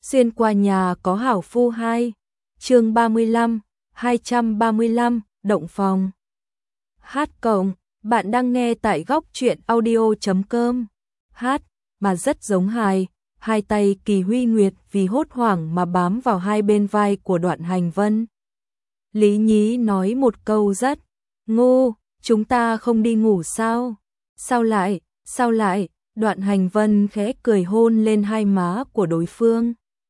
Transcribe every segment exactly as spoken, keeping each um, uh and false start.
Xuyên qua nhà có hảo phu hai. Chương ba mươi lăm, hai trăm ba mươi lăm, động phòng. Hát cộng, bạn đang nghe tại góc truyện audio chấm com. Hát, mà rất giống hài, hai tay Kỳ Huy Nguyệt vì hốt hoảng mà bám vào hai bên vai của Đoạn Hành Vân. Lý Nhí nói một câu rất ngu, chúng ta không đi ngủ sao? Sao lại, sao lại? Đoạn Hành Vân khẽ cười hôn lên hai má của đối phương.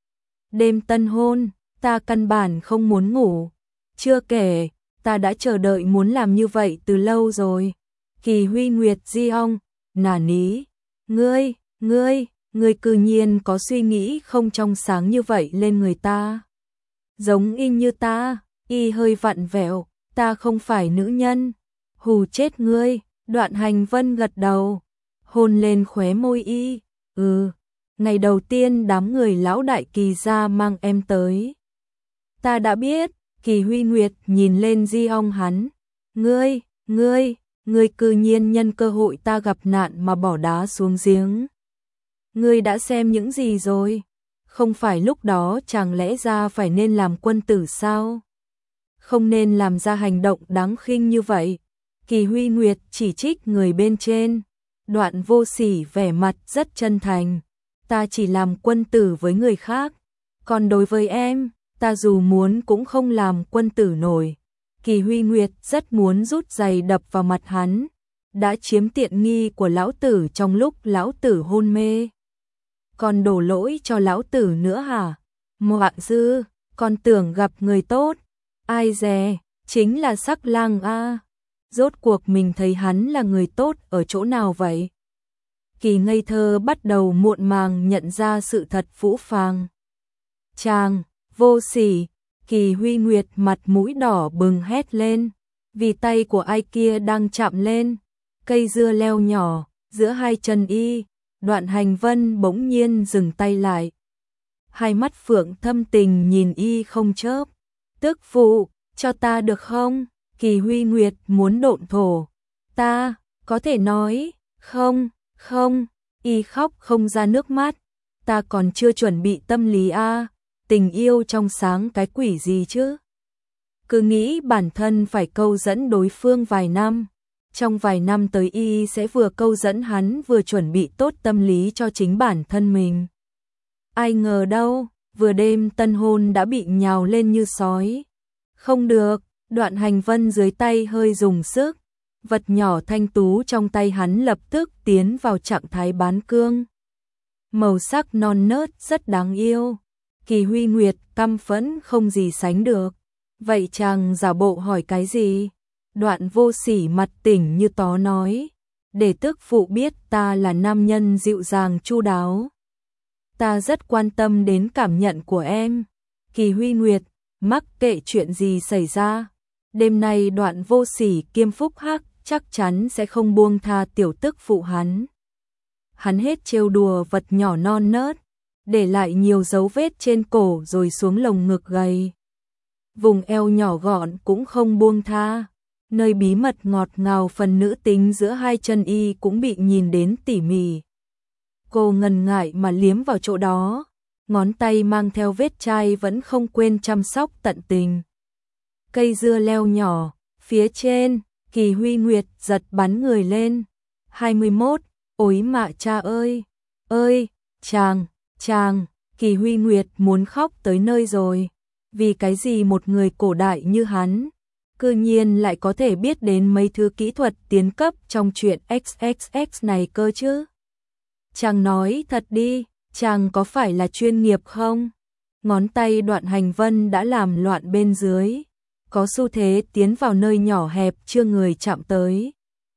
Đêm tân hôn, ta căn bản không muốn ngủ. Chưa kể, ta đã chờ đợi muốn làm như vậy từ lâu rồi. Kỳ Huy Nguyệt di ong, nả ní. Ngươi, ngươi, ngươi cư nhiên có suy nghĩ không trong sáng như vậy lên người ta. Giống y như ta, y hơi vặn vẹo, ta không phải nữ nhân. Hù chết ngươi, Đoạn Hành Vân gật đầu. Hôn lên khóe môi y, ừ, ngày đầu tiên đám người lão đại Kỳ gia mang em tới. Ta đã biết, Kỳ Huy Nguyệt nhìn lên di ong hắn. Ngươi, ngươi, ngươi cư nhiên nhân cơ hội ta gặp nạn mà bỏ đá xuống giếng. Ngươi đã xem những gì rồi? Không phải lúc đó chẳng lẽ ra phải nên làm quân tử sao? Không nên làm ra hành động đáng khinh như vậy. Kỳ Huy Nguyệt chỉ trích người bên trên. Đoạn Vô Sỉ vẻ mặt rất chân thành. Ta chỉ làm quân tử với người khác, còn đối với em, ta dù muốn cũng không làm quân tử nổi. Kỳ Huy Nguyệt rất muốn rút giày đập vào mặt hắn, đã chiếm tiện nghi của lão tử trong lúc lão tử hôn mê. Còn đổ lỗi cho lão tử nữa hả? Mọa dư, còn tưởng gặp người tốt, ai dè, chính là Sắc Lang a. Rốt cuộc mình thấy hắn là người tốt ở chỗ nào vậy? Kỳ ngây thơ bắt đầu muộn màng nhận ra sự thật phũ phàng. Chàng, Vô Sỉ, Kỳ Huy Nguyệt mặt mũi đỏ bừng hét lên, vì tay của ai kia đang chạm lên cây dưa leo nhỏ giữa hai chân y. Đoạn Hành Vân bỗng nhiên dừng tay lại. Hai mắt phượng thâm tình nhìn y không chớp. Tức phụ, cho ta được không? Kỳ Huy Nguyệt muốn độn thổ. Ta, có thể nói, không, không, y khóc không ra nước mắt. Ta còn chưa chuẩn bị tâm lý a, à, tình yêu trong sáng cái quỷ gì chứ? Cứ nghĩ bản thân phải câu dẫn đối phương vài năm. Trong vài năm tới y sẽ vừa câu dẫn hắn vừa chuẩn bị tốt tâm lý cho chính bản thân mình. Ai ngờ đâu, vừa đêm tân hôn đã bị nhào lên như sói. Không được, Đoạn Hành Vân dưới tay hơi dùng sức. Vật nhỏ thanh tú trong tay hắn lập tức tiến vào trạng thái bán cương. Màu sắc non nớt rất đáng yêu. Kỳ Huy Nguyệt căm phẫn không gì sánh được. Vậy chàng giả bộ hỏi cái gì? Đoạn Vô Sỉ mặt tỉnh như tó nói. Để tức phụ biết ta là nam nhân dịu dàng chu đáo. Ta rất quan tâm đến cảm nhận của em. Kỳ Huy Nguyệt, mắc kệ chuyện gì xảy ra. Đêm nay Đoạn Vô Sỉ kiêm Phúc Hắc chắc chắn sẽ không buông tha tiểu tức phụ hắn. Hắn hết trêu đùa vật nhỏ non nớt, để lại nhiều dấu vết trên cổ rồi xuống lồng ngực gầy. Vùng eo nhỏ gọn cũng không buông tha. Nơi bí mật ngọt ngào phần nữ tính giữa hai chân y cũng bị nhìn đến tỉ mỉ. Cô ngần ngại mà liếm vào chỗ đó, ngón tay mang theo vết chai vẫn không quên chăm sóc tận tình. Cây dưa leo nhỏ, phía trên, Kỳ Huy Nguyệt giật bắn người lên. hai mươi mốt, ối mạ cha ơi, ơi, chàng, chàng, Kỳ Huy Nguyệt muốn khóc tới nơi rồi. Vì cái gì một người cổ đại như hắn cư nhiên lại có thể biết đến mấy thứ kỹ thuật tiến cấp trong chuyện ích ích ích này cơ chứ? Chàng nói thật đi, chàng có phải là chuyên nghiệp không? Ngón tay Đoạn Hành Vân đã làm loạn bên dưới, có xu thế tiến vào nơi nhỏ hẹp chưa người chạm tới.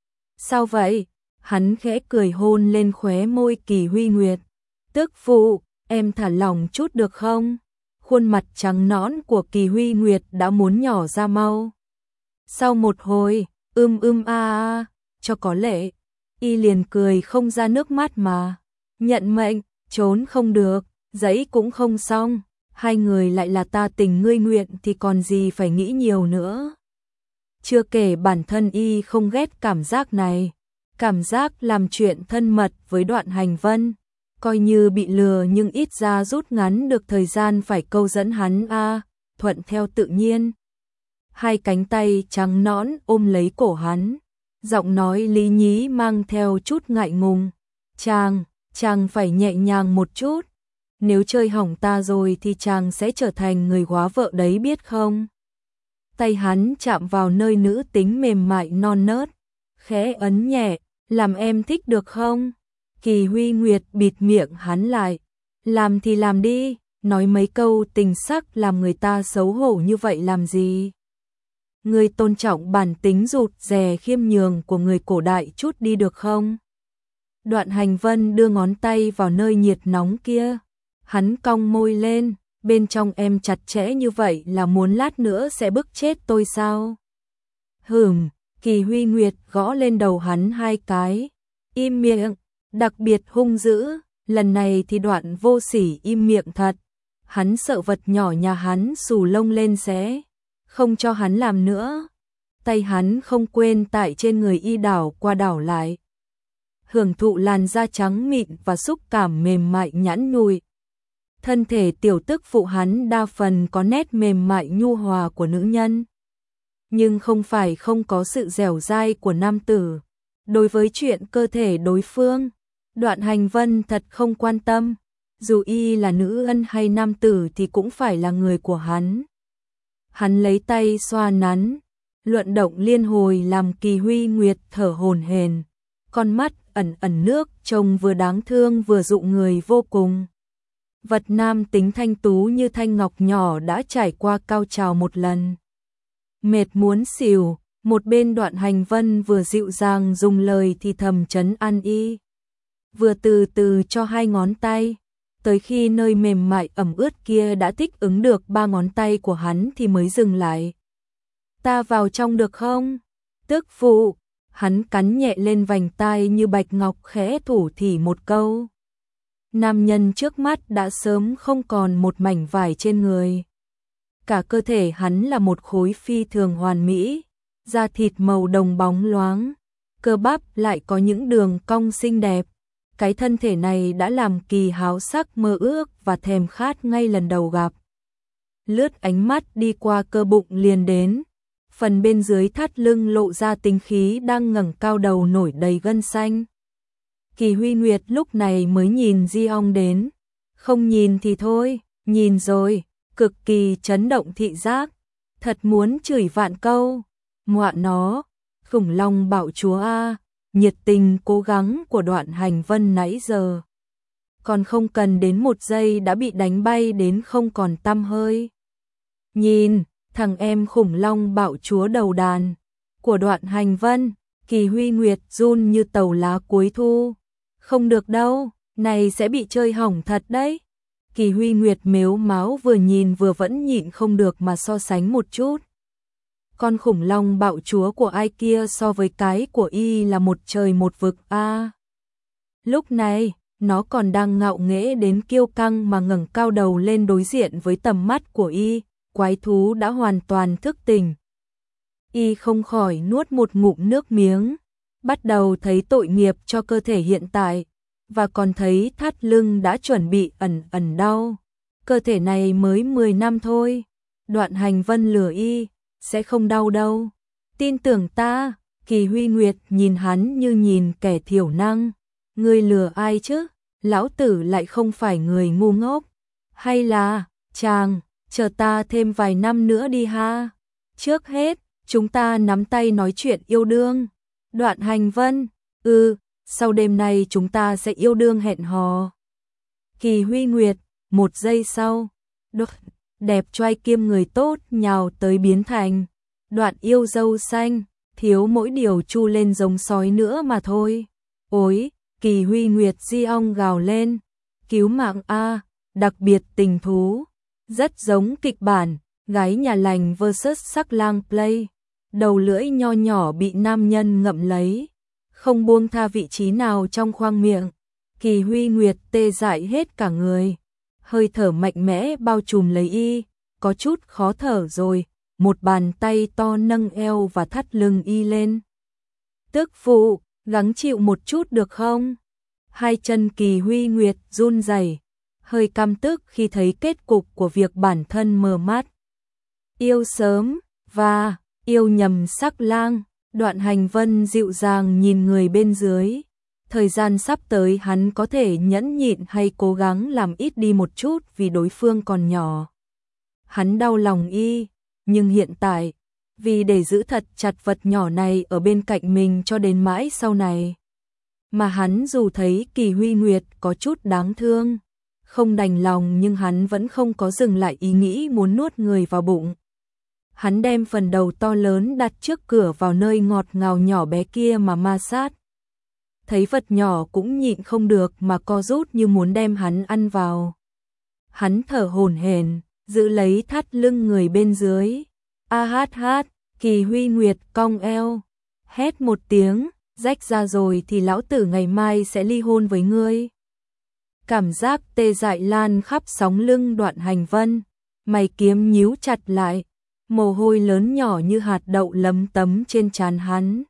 Sao vậy? Hắn khẽ cười hôn lên khóe môi Kỳ Huy Nguyệt. Tức phụ, em thả lỏng chút được không? Khuôn mặt trắng nõn của Kỳ Huy Nguyệt đã muốn nhỏ ra mau. Sau một hồi, ưm ưm a a, cho có lệ, y liền cười không ra nước mắt mà. Nhận mệnh, trốn không được, giấy cũng không xong, hai người lại là ta tình ngươi nguyện thì còn gì phải nghĩ nhiều nữa. Chưa kể bản thân y không ghét cảm giác này, cảm giác làm chuyện thân mật với Đoạn Hành Vân, Coi như bị lừa nhưng ít ra rút ngắn được thời gian phải câu dẫn hắn a, thuận theo tự nhiên. Hai cánh tay trắng nõn ôm lấy cổ hắn, giọng nói lý nhí mang theo chút ngại ngùng. Chàng, chàng phải nhẹ nhàng một chút. Nếu chơi hỏng ta rồi thì chàng sẽ trở thành người góa vợ đấy biết không? Tay hắn chạm vào nơi nữ tính mềm mại non nớt, khẽ ấn nhẹ, làm em thích được không? Kỳ Huy Nguyệt bịt miệng hắn lại, làm thì làm đi, nói mấy câu tình sắc làm người ta xấu hổ như vậy làm gì? Người tôn trọng bản tính rụt rè khiêm nhường của người cổ đại chút đi được không? Đoạn Hành Vân đưa ngón tay vào nơi nhiệt nóng kia, hắn cong môi lên, bên trong em chặt chẽ như vậy là muốn lát nữa sẽ bức chết tôi sao? Hửm, Kỳ Huy Nguyệt gõ lên đầu hắn hai cái, im miệng, đặc biệt hung dữ, lần này thì Đoạn Vô Sỉ im miệng thật, hắn sợ vật nhỏ nhà hắn xù lông lên sẽ không cho hắn làm nữa. Tay hắn không quên tại trên người y đảo qua đảo lại, hưởng thụ làn da trắng mịn và xúc cảm mềm mại nhẵn nhụi. Thân thể tiểu tức phụ hắn đa phần có nét mềm mại nhu hòa của nữ nhân, nhưng không phải không có sự dẻo dai của nam tử. Đối với chuyện cơ thể đối phương, Đoạn Hành Vân thật không quan tâm, dù y là nữ ân hay nam tử thì cũng phải là người của hắn. Hắn lấy tay xoa nắn, luận động liên hồi làm Kỳ Huy Nguyệt thở hổn hển, con mắt ẩn ẩn nước trông vừa đáng thương vừa dụ người vô cùng. Vật nam tính thanh tú như thanh ngọc nhỏ đã trải qua cao trào một lần. Mệt muốn xỉu, một bên Đoạn Hành Vân vừa dịu dàng dùng lời thì thầm trấn an y, vừa từ từ cho hai ngón tay, tới khi nơi mềm mại ẩm ướt kia đã thích ứng được ba ngón tay của hắn thì mới dừng lại. Ta vào trong được không? Tức phụ, hắn cắn nhẹ lên vành tai như bạch ngọc khẽ thủ thỉ một câu. Nam nhân trước mắt đã sớm không còn một mảnh vải trên người. Cả cơ thể hắn là một khối phi thường hoàn mỹ, da thịt màu đồng bóng loáng, cơ bắp lại có những đường cong xinh đẹp. Cái thân thể này đã làm Kỳ háo sắc mơ ước và thèm khát ngay lần đầu gặp. Lướt ánh mắt đi qua cơ bụng liền đến, phần bên dưới thắt lưng lộ ra tinh khí đang ngẩng cao đầu nổi đầy gân xanh. Kỳ Huy Nguyệt lúc này mới nhìn Di Ong đến, không nhìn thì thôi, nhìn rồi, cực kỳ chấn động thị giác, thật muốn chửi vạn câu, mọa nó, khủng long bạo chúa a, nhiệt tình cố gắng của Đoạn Hành Vân nãy giờ. Còn không cần đến một giây đã bị đánh bay đến không còn tăm hơi. Nhìn, thằng em khủng long bạo chúa đầu đàn của Đoạn Hành Vân, Kỳ Huy Nguyệt run như tàu lá cuối thu. Không được đâu, này sẽ bị chơi hỏng thật đấy. Kỳ Huy Nguyệt mếu máo vừa nhìn vừa vẫn nhịn không được mà so sánh một chút. Con khủng long bạo chúa của ai kia so với cái của y là một trời một vực a. À, lúc này, nó còn đang ngạo nghễ đến kiêu căng mà ngẩng cao đầu lên đối diện với tầm mắt của y, quái thú đã hoàn toàn thức tỉnh. Y không khỏi nuốt một ngụm nước miếng, bắt đầu thấy tội nghiệp cho cơ thể hiện tại, và còn thấy thắt lưng đã chuẩn bị ẩn ẩn đau. Cơ thể này mới mười năm thôi, Đoạn Hành Vân lừa y, sẽ không đau đâu. Tin tưởng ta, Kỳ Huy Nguyệt nhìn hắn như nhìn kẻ thiểu năng. Ngươi lừa ai chứ? Lão tử lại không phải người ngu ngốc. Hay là, chàng, chờ ta thêm vài năm nữa đi ha. Trước hết, chúng ta nắm tay nói chuyện yêu đương. Đoạn Hành Vân, ừ, sau đêm nay chúng ta sẽ yêu đương hẹn hò. Kỳ Huy Nguyệt, một giây sau, đột, đẹp trai kiêm người tốt nhào tới biến thành Đoạn yêu dâu xanh, thiếu mỗi điều chu lên giống sói nữa mà thôi. Ôi, Kỳ Huy Nguyệt Di Ong gào lên, cứu mạng a, đặc biệt tình thú, rất giống kịch bản gái nhà lành versus sắc lang play. Đầu lưỡi nho nhỏ bị nam nhân ngậm lấy, không buông tha vị trí nào trong khoang miệng. Kỳ Huy Nguyệt tê dại hết cả người, hơi thở mạnh mẽ bao trùm lấy y, có chút khó thở rồi, một bàn tay to nâng eo và thắt lưng y lên. Tức phụ, gắng chịu một chút được không? Hai chân Kỳ Huy Nguyệt run rẩy, hơi căm tức khi thấy kết cục của việc bản thân mờ mắt. Yêu sớm và yêu nhầm sắc lang. Đoạn Hành Vân dịu dàng nhìn người bên dưới. Thời gian sắp tới hắn có thể nhẫn nhịn hay cố gắng làm ít đi một chút vì đối phương còn nhỏ. Hắn đau lòng y, nhưng hiện tại, vì để giữ thật chặt vật nhỏ này ở bên cạnh mình cho đến mãi sau này. Mà hắn dù thấy Kỳ Huy Nguyệt có chút đáng thương, không đành lòng, nhưng hắn vẫn không có dừng lại ý nghĩ muốn nuốt người vào bụng. Hắn đem phần đầu to lớn đặt trước cửa vào nơi ngọt ngào nhỏ bé kia mà ma sát. Thấy vật nhỏ cũng nhịn không được mà co rút như muốn đem hắn ăn vào. Hắn thở hổn hển, giữ lấy thắt lưng người bên dưới. A hát hát, Kỳ Huy Nguyệt cong eo, hét một tiếng, rách ra rồi thì lão tử ngày mai sẽ ly hôn với ngươi. Cảm giác tê dại lan khắp sóng lưng Đoạn Hành Vân, mày kiếm nhíu chặt lại, mồ hôi lớn nhỏ như hạt đậu lấm tấm trên trán hắn.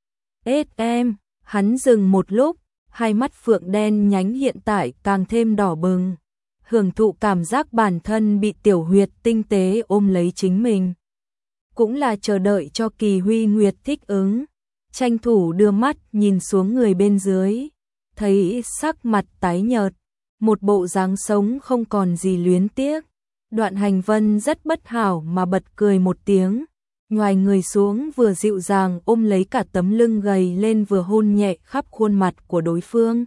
Ết em, hắn dừng một lúc, hai mắt phượng đen nhánh hiện tại càng thêm đỏ bừng, hưởng thụ cảm giác bản thân bị tiểu huyệt tinh tế ôm lấy chính mình. Cũng là chờ đợi cho Kỳ Huy Nguyệt thích ứng, tranh thủ đưa mắt nhìn xuống người bên dưới, thấy sắc mặt tái nhợt, một bộ dáng sống không còn gì luyến tiếc. Đoạn Hành Vân rất bất hảo mà bật cười một tiếng, nhoài người xuống vừa dịu dàng ôm lấy cả tấm lưng gầy lên vừa hôn nhẹ khắp khuôn mặt của đối phương.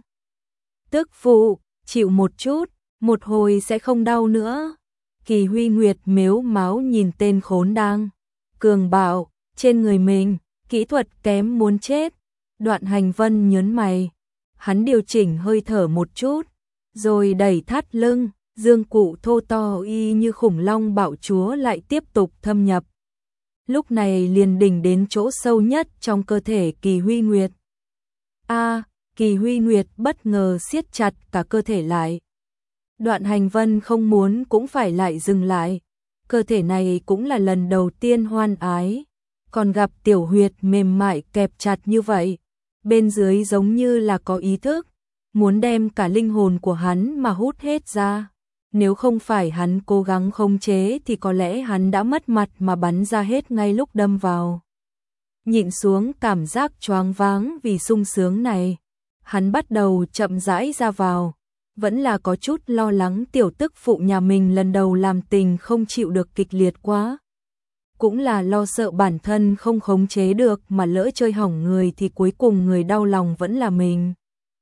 Tức phụ, chịu một chút, một hồi sẽ không đau nữa. Kỳ Huy Nguyệt mếu máo nhìn tên khốn đang cường bạo trên người mình, kỹ thuật kém muốn chết. Đoạn Hành Vân nhớn mày, hắn điều chỉnh hơi thở một chút, rồi đẩy thắt lưng, dương cụ thô to y như khủng long bạo chúa lại tiếp tục thâm nhập. Lúc này liền đỉnh đến chỗ sâu nhất trong cơ thể Kỳ Huy Nguyệt. A, Kỳ Huy Nguyệt bất ngờ siết chặt cả cơ thể lại. Đoạn Hành Vân không muốn cũng phải lại dừng lại. Cơ thể này cũng là lần đầu tiên hoan ái, còn gặp tiểu huyệt mềm mại kẹp chặt như vậy, bên dưới giống như là có ý thức, muốn đem cả linh hồn của hắn mà hút hết ra. Nếu không phải hắn cố gắng khống chế thì có lẽ hắn đã mất mặt mà bắn ra hết ngay lúc đâm vào. Nhịn xuống cảm giác choáng váng vì sung sướng này, hắn bắt đầu chậm rãi ra vào, vẫn là có chút lo lắng tiểu tức phụ nhà mình lần đầu làm tình không chịu được kịch liệt quá. Cũng là lo sợ bản thân không khống chế được mà lỡ chơi hỏng người thì cuối cùng người đau lòng vẫn là mình.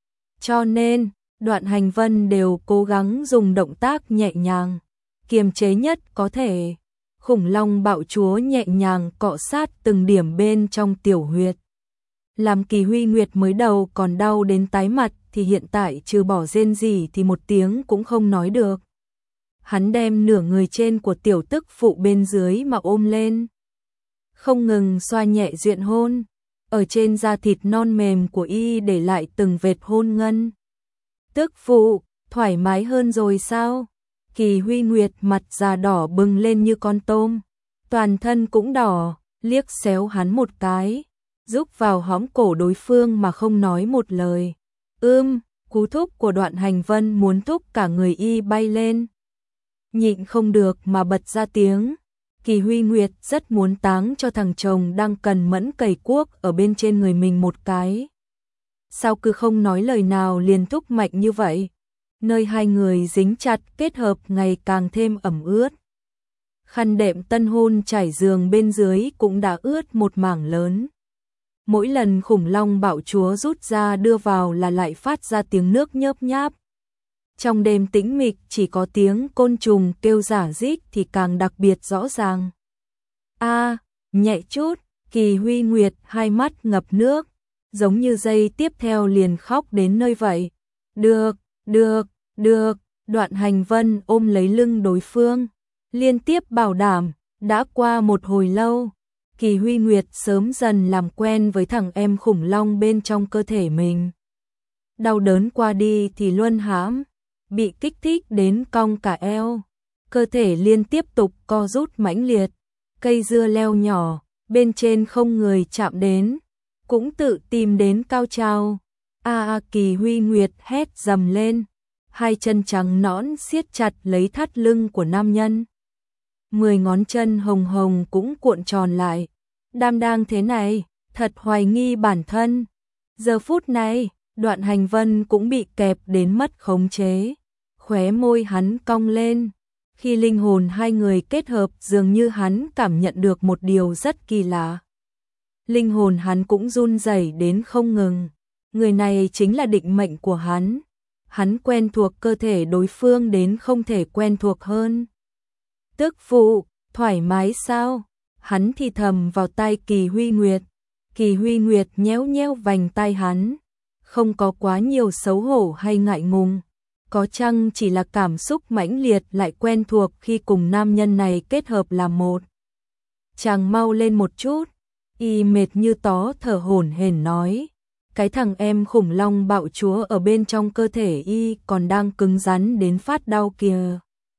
Cho nên, Đoạn Hành Vân đều cố gắng dùng động tác nhẹ nhàng, kiềm chế nhất có thể. Khủng long bạo chúa nhẹ nhàng cọ sát từng điểm bên trong tiểu huyệt. Làm Kỳ Huy Nguyệt mới đầu còn đau đến tái mặt thì hiện tại trừ bỏ rên rỉ thì một tiếng cũng không nói được. Hắn đem nửa người trên của tiểu tức phụ bên dưới mà ôm lên, không ngừng xoa nhẹ duyện hôn, ở trên da thịt non mềm của y để lại từng vệt hôn ngân. Tức phụ, thoải mái hơn rồi sao? Kỳ Huy Nguyệt mặt già đỏ bừng lên như con tôm, toàn thân cũng đỏ, liếc xéo hắn một cái, rúc vào hõm cổ đối phương mà không nói một lời. Ưm, cú thúc của Đoạn Hành Vân muốn thúc cả người y bay lên. Nhịn không được mà bật ra tiếng. Kỳ Huy Nguyệt rất muốn táng cho thằng chồng đang cần mẫn cày cuốc ở bên trên người mình một cái. Sao cứ không nói lời nào liền thúc mạnh như vậy? Nơi hai người dính chặt kết hợp ngày càng thêm ẩm ướt. Khăn đệm tân hôn trải giường bên dưới cũng đã ướt một mảng lớn. Mỗi lần khủng long bạo chúa rút ra đưa vào là lại phát ra tiếng nước nhớp nháp. Trong đêm tĩnh mịch chỉ có tiếng côn trùng kêu rả rích thì càng đặc biệt rõ ràng. A, nhẹ chút, Kỳ Huy Nguyệt hai mắt ngập nước, giống như giây tiếp theo liền khóc đến nơi vậy. Được, được, được, Đoạn Hành Vân ôm lấy lưng đối phương, liên tiếp bảo đảm, đã qua một hồi lâu. Kỳ Huy Nguyệt sớm dần làm quen với thằng em khủng long bên trong cơ thể mình. Đau đớn qua đi thì luân hãm, bị kích thích đến cong cả eo, cơ thể liên tiếp tục co rút mãnh liệt, cây dưa leo nhỏ, bên trên không người chạm đến, cũng tự tìm đến cao trào. A a Kỳ Huy Nguyệt hét dầm lên, hai chân trắng nõn siết chặt lấy thắt lưng của nam nhân. Mười ngón chân hồng hồng cũng cuộn tròn lại. Đam đang thế này, thật hoài nghi bản thân. Giờ phút này, Đoạn Hành Vân cũng bị kẹp đến mất khống chế. Khóe môi hắn cong lên. Khi linh hồn hai người kết hợp, dường như hắn cảm nhận được một điều rất kỳ lạ. Linh hồn hắn cũng run rẩy đến không ngừng. Người này chính là định mệnh của hắn. Hắn quen thuộc cơ thể đối phương đến không thể quen thuộc hơn. Tức phụ, thoải mái sao? Hắn thì thầm vào tai Kỳ Huy Nguyệt. Kỳ Huy Nguyệt nhéo nhéo vành tai hắn. Không có quá nhiều xấu hổ hay ngại ngùng. Có chăng chỉ là cảm xúc mãnh liệt lại quen thuộc khi cùng nam nhân này kết hợp làm một. Chàng mau lên một chút. Y mệt như tó thở hổn hển nói. Cái thằng em khủng long bạo chúa ở bên trong cơ thể y còn đang cứng rắn đến phát đau kìa.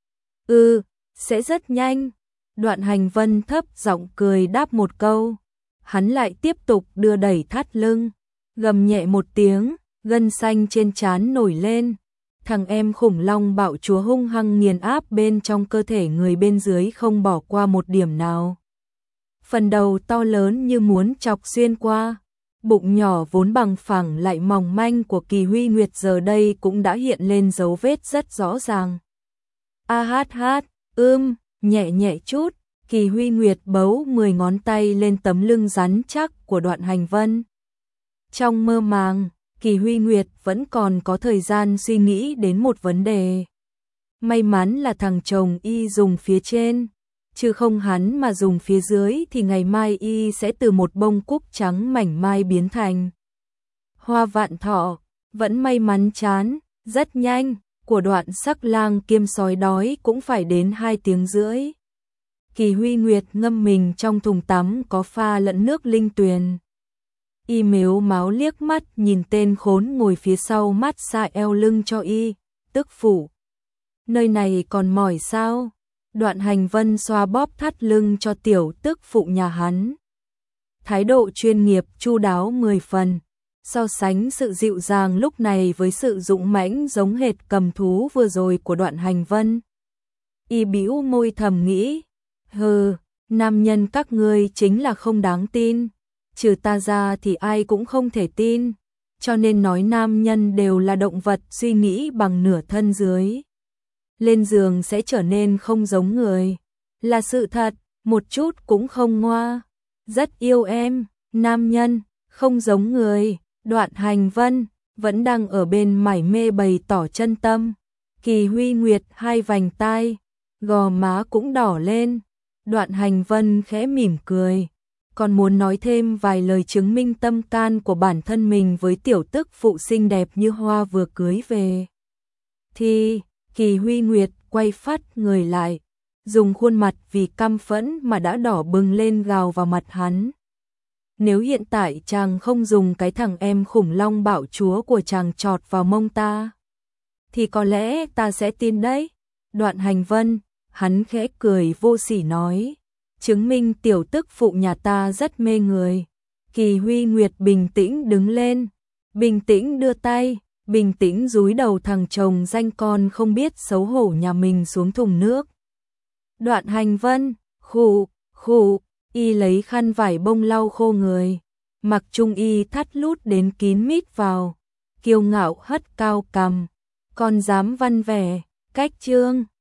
Ừ, sẽ rất nhanh. Đoạn Hành Vân thấp giọng cười đáp một câu. Hắn lại tiếp tục đưa đẩy thắt lưng. Gầm nhẹ một tiếng, gân xanh trên trán nổi lên. Thằng em khủng long bạo chúa hung hăng nghiền áp bên trong cơ thể người bên dưới không bỏ qua một điểm nào. Phần đầu to lớn như muốn chọc xuyên qua. Bụng nhỏ vốn bằng phẳng lại mỏng manh của Kỳ Huy Nguyệt giờ đây cũng đã hiện lên dấu vết rất rõ ràng. A hát hát, ưm, nhẹ nhẹ chút, Kỳ Huy Nguyệt bấu mười ngón tay lên tấm lưng rắn chắc của Đoạn Hành Vân. Trong mơ màng, Kỳ Huy Nguyệt vẫn còn có thời gian suy nghĩ đến một vấn đề. May mắn là thằng chồng y dùng phía trên, chứ không hắn mà dùng phía dưới thì ngày mai y sẽ từ một bông cúc trắng mảnh mai biến thành hoa vạn thọ. Vẫn may mắn chán, rất nhanh, của Đoạn Sắc Lang kiêm sói đói cũng phải đến hai tiếng rưỡi. Kỳ Huy Nguyệt ngâm mình trong thùng tắm có pha lẫn nước linh tuyền. Y mếu máu liếc mắt nhìn tên khốn ngồi phía sau mát xa eo lưng cho y. Tức phụ, nơi này còn mỏi sao? Đoạn Hành Vân xoa bóp thắt lưng cho tiểu tức phụ nhà hắn. Thái độ chuyên nghiệp chu đáo mười phần. So sánh sự dịu dàng lúc này với sự dũng mãnh giống hệt cầm thú vừa rồi của Đoạn Hành Vân. Y bĩu môi thầm nghĩ. Hừ, nam nhân các ngươi chính là không đáng tin. Trừ ta ra thì ai cũng không thể tin. Cho nên nói nam nhân đều là động vật suy nghĩ bằng nửa thân dưới. Lên giường sẽ trở nên không giống người. Là sự thật, một chút cũng không ngoa. Rất yêu em, nam nhân, không giống người. Đoạn Hành Vân vẫn đang ở bên mải mê bày tỏ chân tâm. Kỳ Huy Nguyệt hai vành tai, gò má cũng đỏ lên. Đoạn Hành Vân khẽ mỉm cười. Còn muốn nói thêm vài lời chứng minh tâm can của bản thân mình với tiểu tức phụ xinh đẹp như hoa vừa cưới về. Thì Kỳ Huy Nguyệt quay phát người lại, dùng khuôn mặt vì căm phẫn mà đã đỏ bừng lên gào vào mặt hắn. Nếu hiện tại chàng không dùng cái thằng em khủng long bạo chúa của chàng chọt vào mông ta, thì có lẽ ta sẽ tin đấy. Đoạn Hành Vân, hắn khẽ cười vô sỉ nói, chứng minh tiểu tức phụ nhà ta rất mê người. Kỳ Huy Nguyệt bình tĩnh đứng lên, bình tĩnh đưa tay, bình tĩnh dúi đầu thằng chồng danh con không biết xấu hổ nhà mình xuống thùng nước. Đoạn Hành Vân, khụ, khụ, y lấy khăn vải bông lau khô người, mặc trung y thắt lút đến kín mít vào, kiêu ngạo hất cao cằm, còn dám văn vẻ, cách trương.